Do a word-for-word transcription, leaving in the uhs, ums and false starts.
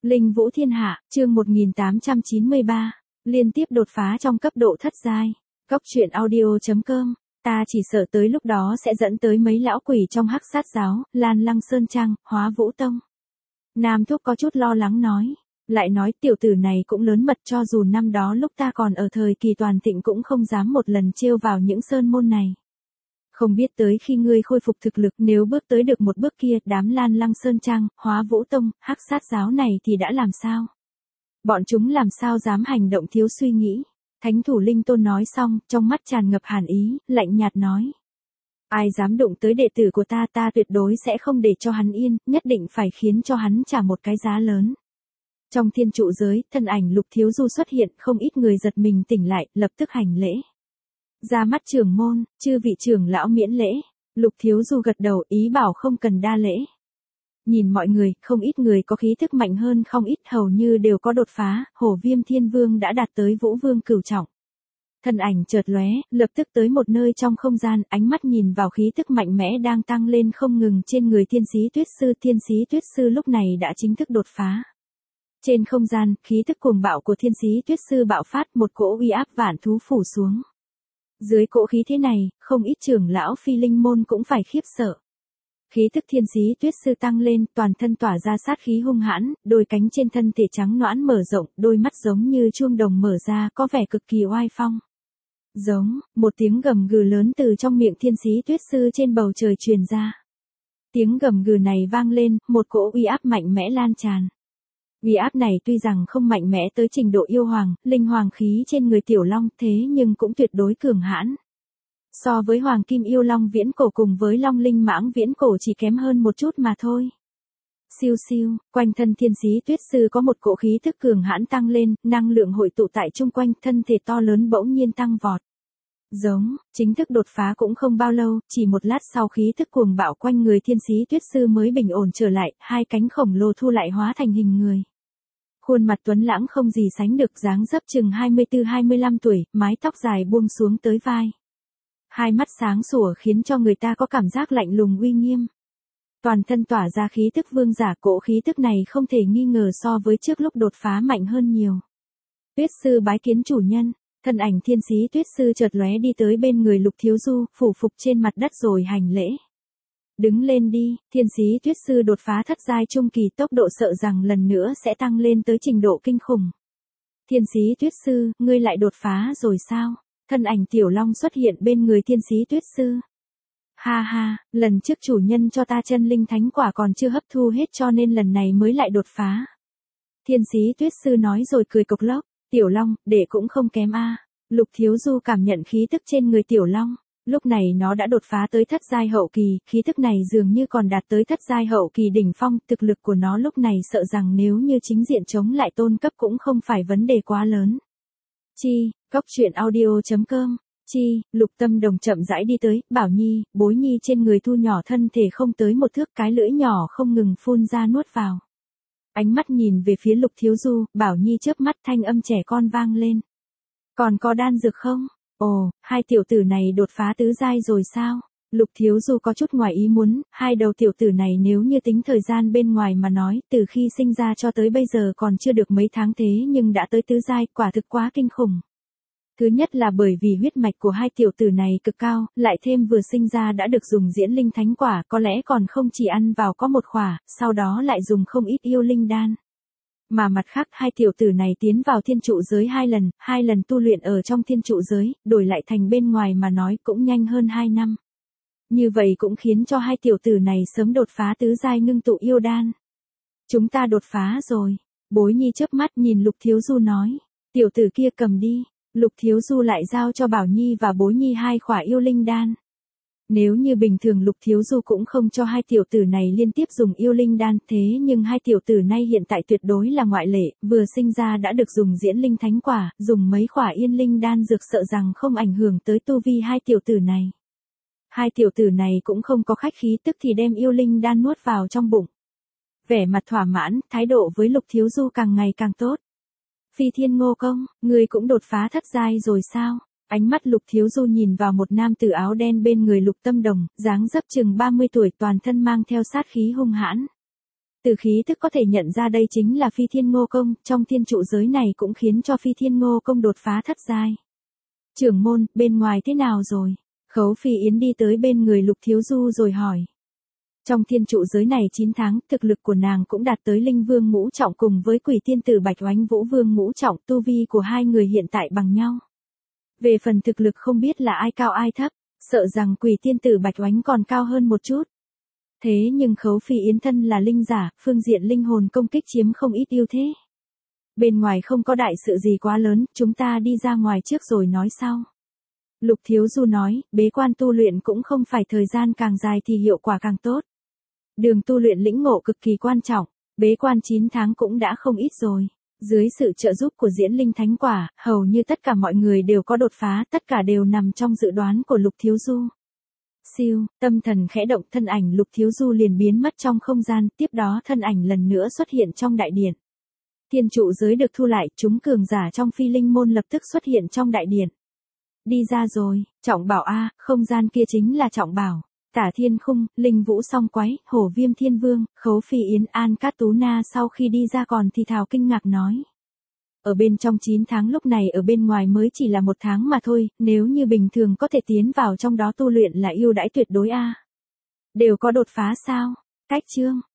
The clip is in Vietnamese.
Linh Vũ Thiên Hạ, chương một nghìn tám trăm chín mươi ba, liên tiếp đột phá trong cấp độ thất giai. Cốc truyện audio chấm com, ta chỉ sợ tới lúc đó sẽ dẫn tới mấy lão quỷ trong Hắc Sát giáo, Lan Lăng Sơn Trang, Hóa Vũ Tông. Nam Thúc có chút lo lắng nói, lại nói tiểu tử này cũng lớn mật, cho dù năm đó lúc ta còn ở thời kỳ toàn thịnh cũng không dám một lần trêu vào những sơn môn này. Không biết tới khi ngươi khôi phục thực lực, nếu bước tới được một bước kia, đám Lan Lăng Sơn Trang, Hóa Vũ Tông, Hắc Sát giáo này thì đã làm sao? Bọn chúng làm sao dám hành động thiếu suy nghĩ? Thánh thủ Linh Tôn nói xong, trong mắt tràn ngập hàn ý, lạnh nhạt nói. Ai dám đụng tới đệ tử của ta, ta tuyệt đối sẽ không để cho hắn yên, nhất định phải khiến cho hắn trả một cái giá lớn. Trong thiên trụ giới, thân ảnh Lục Thiếu Du xuất hiện, không ít người giật mình tỉnh lại, lập tức hành lễ. Ra mắt trưởng môn, chư vị trưởng lão miễn lễ. Lục Thiếu Du gật đầu, ý bảo không cần đa lễ. Nhìn mọi người, không ít người có khí thức mạnh hơn, không ít hầu như đều có đột phá, Hổ Viêm Thiên Vương đã đạt tới Vũ Vương cửu trọng. Thân ảnh chợt lóe, lập tức tới một nơi trong không gian, ánh mắt nhìn vào khí thức mạnh mẽ đang tăng lên không ngừng trên người Thiên Sĩ Tuyết Sư. Thiên Sĩ Tuyết Sư lúc này đã chính thức đột phá. Trên không gian, khí thức cuồng bạo của Thiên Sĩ Tuyết Sư bạo phát, một cỗ uy áp vạn thú phủ xuống. Dưới cỗ khí thế này, không ít trưởng lão Phi Linh môn cũng phải khiếp sợ. Khí thức Thiên Sĩ Tuyết Sư tăng lên, toàn thân tỏa ra sát khí hung hãn, đôi cánh trên thân thể trắng nõn mở rộng, đôi mắt giống như chuông đồng mở ra, có vẻ cực kỳ oai phong. Giống, một tiếng gầm gừ lớn từ trong miệng Thiên Sĩ Tuyết Sư trên bầu trời truyền ra. Tiếng gầm gừ này vang lên, một cỗ uy áp mạnh mẽ lan tràn. Uy áp này tuy rằng không mạnh mẽ tới trình độ yêu hoàng, linh hoàng khí trên người Tiểu Long, thế nhưng cũng tuyệt đối cường hãn. So với Hoàng Kim Yêu Long viễn cổ cùng với Long Linh Mãng viễn cổ chỉ kém hơn một chút mà thôi. Siêu siêu, quanh thân Thiên Sĩ Tuyết Sư có một cỗ khí thức cường hãn tăng lên, năng lượng hội tụ tại chung quanh, thân thể to lớn bỗng nhiên tăng vọt. Giống, chính thức đột phá cũng không bao lâu, chỉ một lát sau khí thức cuồng bạo quanh người Thiên Sĩ Tuyết Sư mới bình ổn trở lại, hai cánh khổng lồ thu lại hóa thành hình người. Khuôn mặt tuấn lãng không gì sánh được, dáng dấp chừng hai mươi tư hai mươi lăm tuổi, mái tóc dài buông xuống tới vai. Hai mắt sáng sủa khiến cho người ta có cảm giác lạnh lùng uy nghiêm. Toàn thân tỏa ra khí tức vương giả, cỗ khí tức này không thể nghi ngờ so với trước lúc đột phá mạnh hơn nhiều. Tuyết Sư bái kiến chủ nhân, thân ảnh Thiên Sĩ Tuyết Sư chợt lóe đi tới bên người Lục Thiếu Du, phủ phục trên mặt đất rồi hành lễ. Đứng lên đi, Thiên Sĩ Tuyết Sư đột phá thất giai trung kỳ, tốc độ sợ rằng lần nữa sẽ tăng lên tới trình độ kinh khủng. Thiên Sĩ Tuyết Sư, ngươi lại đột phá rồi sao? Thân ảnh Tiểu Long xuất hiện bên người Thiên Sĩ Tuyết Sư. Ha ha, lần trước chủ nhân cho ta chân linh thánh quả còn chưa hấp thu hết cho nên lần này mới lại đột phá. Thiên Sĩ Tuyết Sư nói rồi cười cộc lốc, Tiểu Long, để cũng không kém a. Lục Thiếu Du cảm nhận khí tức trên người Tiểu Long. Lúc này nó đã đột phá tới thất giai hậu kỳ, khí tức này dường như còn đạt tới thất giai hậu kỳ đỉnh phong, thực lực của nó lúc này sợ rằng nếu như chính diện chống lại tôn cấp cũng không phải vấn đề quá lớn. Chi, cốc truyện audio chấm com, chi, Lục Tâm Đồng chậm rãi đi tới, Bảo Nhi, Bối Nhi trên người thu nhỏ thân thể không tới một thước, cái lưỡi nhỏ không ngừng phun ra nuốt vào. Ánh mắt nhìn về phía Lục Thiếu Du, Bảo Nhi chớp mắt, thanh âm trẻ con vang lên. Còn có đan dược không? Ồ, hai tiểu tử này đột phá tứ giai rồi sao? Lục Thiếu Du có chút ngoài ý muốn, hai đầu tiểu tử này nếu như tính thời gian bên ngoài mà nói, từ khi sinh ra cho tới bây giờ còn chưa được mấy tháng thế nhưng đã tới tứ giai, quả thực quá kinh khủng. Thứ nhất là bởi vì huyết mạch của hai tiểu tử này cực cao, lại thêm vừa sinh ra đã được dùng diễn linh thánh quả, có lẽ còn không chỉ ăn vào có một khỏa, sau đó lại dùng không ít yêu linh đan. Mà mặt khác hai tiểu tử này tiến vào thiên trụ giới hai lần, hai lần tu luyện ở trong thiên trụ giới, đổi lại thành bên ngoài mà nói cũng nhanh hơn hai năm. Như vậy cũng khiến cho hai tiểu tử này sớm đột phá tứ giai ngưng tụ yêu đan. Chúng ta đột phá rồi. Bối Nhi chớp mắt nhìn Lục Thiếu Du nói. Tiểu tử kia cầm đi. Lục Thiếu Du lại giao cho Bảo Nhi và Bối Nhi hai khỏa yêu linh đan. Nếu như bình thường Lục Thiếu Du cũng không cho hai tiểu tử này liên tiếp dùng yêu linh đan, thế nhưng hai tiểu tử này hiện tại tuyệt đối là ngoại lệ, vừa sinh ra đã được dùng diễn linh thánh quả, dùng mấy khỏa yên linh đan dược sợ rằng không ảnh hưởng tới tu vi hai tiểu tử này. Hai tiểu tử này cũng không có khách khí, tức thì đem yêu linh đan nuốt vào trong bụng. Vẻ mặt thỏa mãn, thái độ với Lục Thiếu Du càng ngày càng tốt. Phi Thiên Ngô Công, ngươi cũng đột phá thất giai rồi sao? Ánh mắt Lục Thiếu Du nhìn vào một nam tử áo đen bên người Lục Tâm Đồng, dáng dấp chừng ba mươi tuổi, toàn thân mang theo sát khí hung hãn. Từ khí tức có thể nhận ra đây chính là Phi Thiên Ngô Công, trong thiên trụ giới này cũng khiến cho Phi Thiên Ngô Công đột phá thất giai. Trưởng môn, bên ngoài thế nào rồi? Khấu Phi Yến đi tới bên người Lục Thiếu Du rồi hỏi. Trong thiên trụ giới này chín tháng, thực lực của nàng cũng đạt tới linh vương ngũ trọng cùng với quỷ tiên tử Bạch Oánh Vũ vương ngũ trọng, tu vi của hai người hiện tại bằng nhau. Về phần thực lực không biết là ai cao ai thấp, sợ rằng quỷ tiên tử Bạch Oánh còn cao hơn một chút. Thế nhưng Khấu Phi Yến thân là linh giả, phương diện linh hồn công kích chiếm không ít ưu thế. Bên ngoài không có đại sự gì quá lớn, chúng ta đi ra ngoài trước rồi nói sau. Lục Thiếu Du nói, bế quan tu luyện cũng không phải thời gian càng dài thì hiệu quả càng tốt. Đường tu luyện lĩnh ngộ cực kỳ quan trọng, bế quan chín tháng cũng đã không ít rồi. Dưới sự trợ giúp của diễn linh thánh quả, hầu như tất cả mọi người đều có đột phá, tất cả đều nằm trong dự đoán của Lục Thiếu Du. Siêu, tâm thần khẽ động, thân ảnh Lục Thiếu Du liền biến mất trong không gian, tiếp đó thân ảnh lần nữa xuất hiện trong đại điện. Thiên trụ giới được thu lại, chúng cường giả trong phi linh môn lập tức xuất hiện trong đại điện. Đi ra rồi, trọng bảo a, không gian kia chính là trọng bảo. Tả Thiên Khung, Linh Vũ Song Quái, Hổ Viêm Thiên Vương, Khấu Phi Yến, An Cát Tú Na sau khi đi ra còn thì thào kinh ngạc nói. Ở bên trong chín tháng lúc này ở bên ngoài mới chỉ là một tháng mà thôi, nếu như bình thường có thể tiến vào trong đó tu luyện là ưu đãi tuyệt đối a. Đều có đột phá sao? Cách chương.